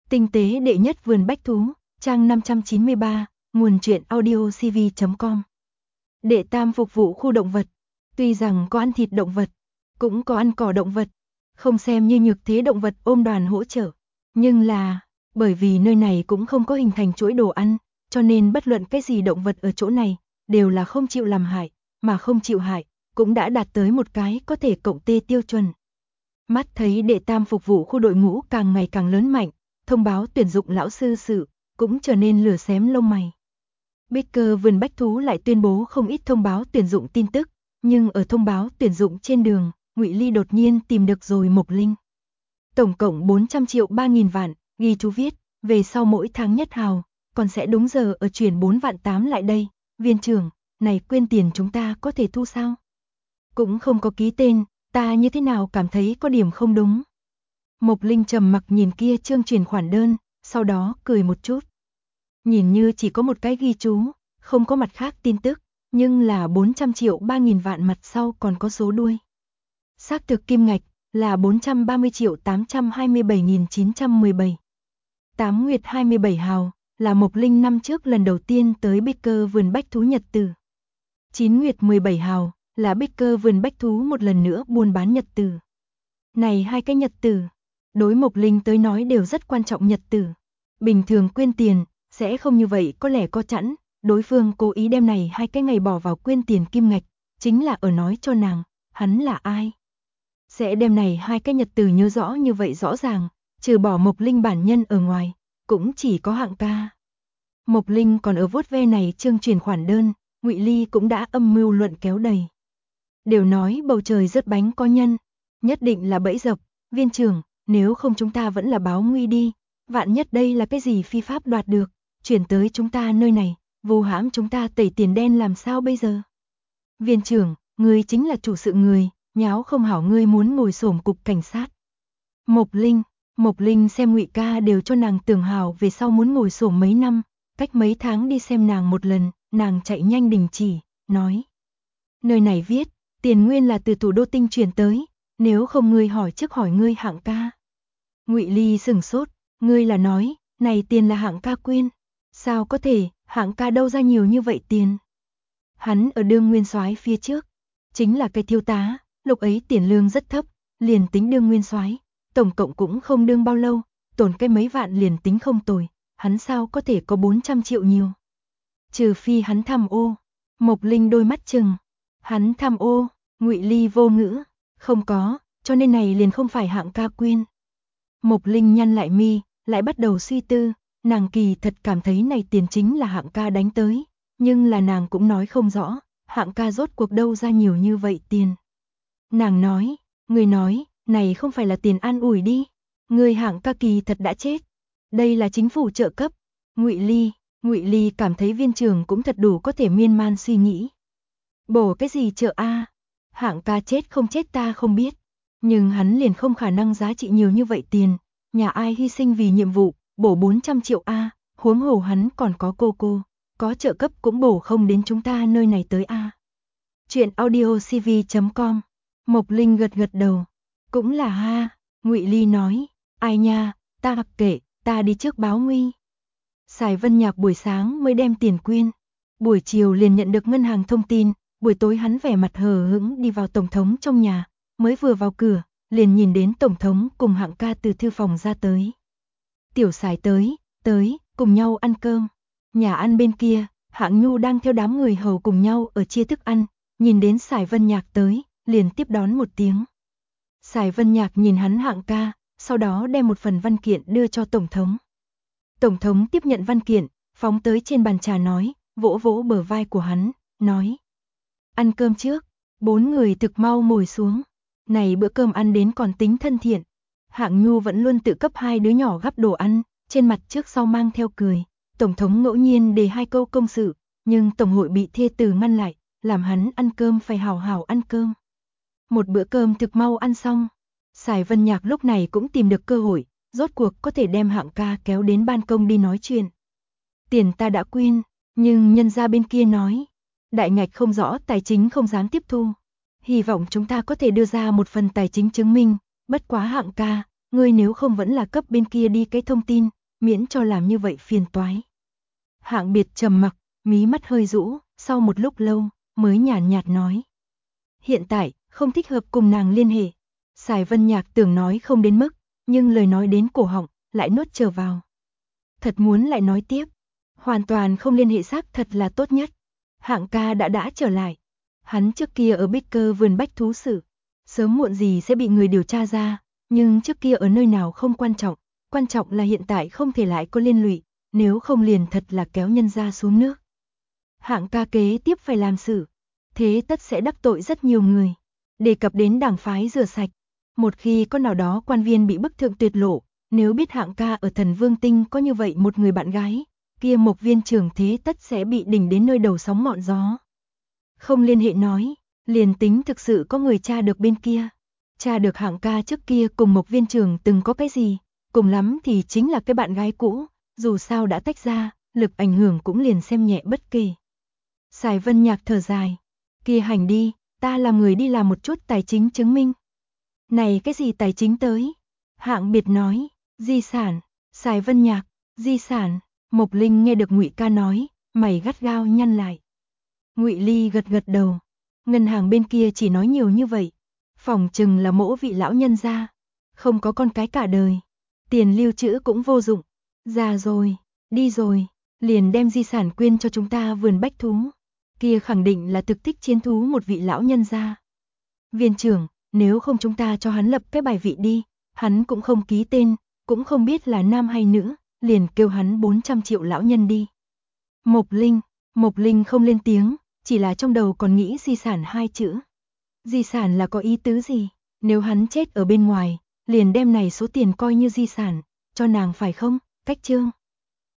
Tinh tế đệ nhất vườn bách thú, trang 593, nguồn truyện audiocv.com. Đệ tam phục vụ khu động vật. Tuy rằng có ăn thịt động vật, cũng có ăn cỏ động vật, không xem như nhược thế động vật ôm đoàn hỗ trợ. Nhưng là, bởi vì nơi này cũng không có hình thành chuỗi đồ ăn, cho nên bất luận cái gì động vật ở chỗ này, đều là không chịu làm hại, mà không chịu hại, cũng đã đạt tới một cái có thể cộng tê tiêu chuẩn. Mắt thấy đệ tam phục vụ khu đội ngũ càng ngày càng lớn mạnh, thông báo tuyển dụng lão sư sự, cũng trở nên lửa xém lông mày. Baker vườn bách thú lại tuyên bố không ít thông báo tuyển dụng tin tức, nhưng ở thông báo tuyển dụng trên đường, Ngụy Ly đột nhiên tìm được rồi Mộc Linh. Tổng cộng 400 triệu 3.000 vạn, ghi chú viết, về sau mỗi tháng nhất hào, còn sẽ đúng giờ ở chuyển 4 vạn 8 lại đây, viên trưởng, này quên tiền chúng ta có thể thu sao? Cũng không có ký tên, ta như thế nào cảm thấy có điểm không đúng. Mộc Linh trầm mặc nhìn kia chương chuyển khoản đơn, sau đó cười một chút. Nhìn như chỉ có một cái ghi chú, không có mặt khác tin tức, nhưng là 400 triệu 3.000 vạn mặt sau còn có số đuôi. Xác thực kim ngạch là 430 triệu 827.917. 8 nguyệt 27 hào là Mộc Linh năm trước lần đầu tiên tới Baker vườn bách thú nhật tử. 9 nguyệt 17 hào là Baker vườn bách thú một lần nữa buôn bán nhật tử. Này hai cái nhật tử, đối Mộc Linh tới nói đều rất quan trọng nhật tử. Bình thường quên tiền, sẽ không như vậy có lẽ có chẵn, đối phương cố ý đem này hai cái ngày bỏ vào quên tiền kim ngạch, chính là ở nói cho nàng, hắn là ai. Sẽ đem này hai cái nhật từ nhớ rõ như vậy rõ ràng, trừ bỏ Mộc Linh bản nhân ở ngoài, cũng chỉ có Hạng ca. Mộc Linh còn ở vuốt ve này chương chuyển khoản đơn, Ngụy Ly cũng đã âm mưu luận kéo đầy. Đều nói bầu trời rớt bánh có nhân, nhất định là bẫy dập, viên trưởng, nếu không chúng ta vẫn là báo nguy đi, vạn nhất đây là cái gì phi pháp đoạt được, chuyển tới chúng ta nơi này, vu hãm chúng ta tẩy tiền đen làm sao bây giờ? Viên trưởng, ngươi chính là chủ sự người, nháo không hảo ngươi muốn ngồi xổm cục cảnh sát. Mộc Linh xem Ngụy ca đều cho nàng tưởng hảo về sau muốn ngồi xổm mấy năm, cách mấy tháng đi xem nàng một lần, nàng chạy nhanh đình chỉ, nói. Nơi này viết, tiền nguyên là từ thủ đô tinh chuyển tới, nếu không ngươi hỏi trước hỏi ngươi Hạng ca. Ngụy Ly sửng sốt, ngươi là nói, này tiền là Hạng ca quyên, sao có thể, Hạng ca đâu ra nhiều như vậy tiền. Hắn ở đương nguyên soái phía trước, chính là cái thiếu tá, lúc ấy tiền lương rất thấp, liền tính đương nguyên soái, tổng cộng cũng không đương bao lâu, tổn cái mấy vạn liền tính không tồi, hắn sao có thể có 400 triệu nhiều. Trừ phi hắn tham ô. Mộc Linh đôi mắt trừng, hắn tham ô. Ngụy Ly vô ngữ, không có, cho nên này liền không phải Hạng ca quyên. Mộc Linh nhăn lại mi, lại bắt đầu suy tư, nàng kỳ thật cảm thấy này tiền chính là Hạng ca đánh tới, nhưng là nàng cũng nói không rõ, Hạng ca rốt cuộc đâu ra nhiều như vậy tiền. Nàng nói, người nói, này không phải là tiền an ủi đi, người Hạng ca kỳ thật đã chết, đây là chính phủ trợ cấp. Ngụy Ly cảm thấy viên trưởng cũng thật đủ có thể miên man suy nghĩ. Bổ cái gì trợ a? Hạng ca chết không chết ta không biết, nhưng hắn liền không khả năng giá trị nhiều như vậy tiền, nhà ai hy sinh vì nhiệm vụ, bổ 400 triệu a, huống hồ hắn còn có cô, có trợ cấp cũng bổ không đến chúng ta nơi này tới a. Chuyện audiocv.com. Mộc Linh gật đầu, cũng là ha. Ngụy Ly nói, ai nha, ta mặc kệ, ta đi trước báo nguy. Sài Vân Nhạc buổi sáng mới đem tiền quyên, buổi chiều liền nhận được ngân hàng thông tin, buổi tối hắn vẻ mặt hờ hững đi vào tổng thống trong nhà, mới vừa vào cửa, liền nhìn đến tổng thống cùng Hạng ca từ thư phòng ra tới. Tiểu Sài tới, cùng nhau ăn cơm. Nhà ăn bên kia, Hạng Nhu đang theo đám người hầu cùng nhau ở chia thức ăn, nhìn đến Sài Vân Nhạc tới, liền tiếp đón một tiếng. Sài Vân Nhạc nhìn hắn Hạng ca, sau đó đem một phần văn kiện đưa cho tổng thống. Tổng thống tiếp nhận văn kiện, phóng tới trên bàn trà nói, vỗ vỗ bờ vai của hắn, nói. Ăn cơm trước, 4 người thực mau ngồi xuống. Này bữa cơm ăn đến còn tính thân thiện. Hạng Nhu vẫn luôn tự cấp hai đứa nhỏ gắp đồ ăn, trên mặt trước sau mang theo cười. Tổng thống ngẫu nhiên đề 2 câu công sự, nhưng tổng hội bị thê tử ngăn lại, làm hắn ăn cơm phải hào hào ăn cơm. Một bữa cơm thực mau ăn xong, Sài Vân Nhạc lúc này cũng tìm được cơ hội, rốt cuộc có thể đem Hạng ca kéo đến ban công đi nói chuyện. Tiền ta đã quyên, nhưng nhân gia bên kia nói, đại ngạch không rõ tài chính không dám tiếp thu. Hy vọng chúng ta có thể đưa ra một phần tài chính chứng minh, bất quá Hạng ca, ngươi nếu không vẫn là cấp bên kia đi cái thông tin, miễn cho làm như vậy phiền toái. Hạng Biệt trầm mặc, mí mắt hơi rũ, sau một lúc lâu, mới nhàn nhạt nói. Hiện tại, không thích hợp cùng nàng liên hệ. Sài Vân Nhạc tưởng nói không đến mức, nhưng lời nói đến cổ họng, lại nuốt trở vào. Thật muốn lại nói tiếp, hoàn toàn không liên hệ xác thật là tốt nhất. Hạng ca đã trở lại. Hắn trước kia ở Baker vườn bách thú sự, sớm muộn gì sẽ bị người điều tra ra, nhưng trước kia ở nơi nào không quan trọng là hiện tại không thể lại có liên lụy, nếu không liền thật là kéo nhân ra xuống nước. Hạng ca kế tiếp phải làm sự, thế tất sẽ đắc tội rất nhiều người. Đề cập đến đảng phái rửa sạch, một khi có nào đó quan viên bị bức thượng tuyệt lộ, nếu biết Hạng ca ở Thần Vương Tinh có như vậy một người bạn gái, kia Mộc viên trưởng thế tất sẽ bị đỉnh đến nơi đầu sóng ngọn gió. Không liên hệ nói, liền tính thực sự có người tra được bên kia, tra được Hạng ca trước kia cùng Mộc viên trưởng từng có cái gì, cùng lắm thì chính là cái bạn gái cũ, dù sao đã tách ra, lực ảnh hưởng cũng liền xem nhẹ bất kể. Sài Vân Nhạc thở dài, kia hành đi, ta làm người đi làm một chút tài chính chứng minh. Này cái gì tài chính tới? Hạng Biệt nói, di sản. Sài Vân Nhạc, di sản. Mộc Linh nghe được Ngụy ca nói, mày gắt gao nhăn lại. Ngụy Ly gật gật đầu, ngân hàng bên kia chỉ nói nhiều như vậy, phỏng chừng là mỗ vị lão nhân gia, không có con cái cả đời, tiền lưu trữ cũng vô dụng, già rồi, đi rồi, liền đem di sản quyên cho chúng ta vườn bách thú, kia khẳng định là thực thích chiến thú một vị lão nhân gia. Viên trưởng, nếu không chúng ta cho hắn lập cái bài vị đi, hắn cũng không ký tên, cũng không biết là nam hay nữ, liền kêu hắn 400 triệu lão nhân đi. Mộc Linh không lên tiếng, chỉ là trong đầu còn nghĩ di sản hai chữ. Di sản là có ý tứ gì? Nếu hắn chết ở bên ngoài, liền đem này số tiền coi như di sản, cho nàng phải không? Cách chương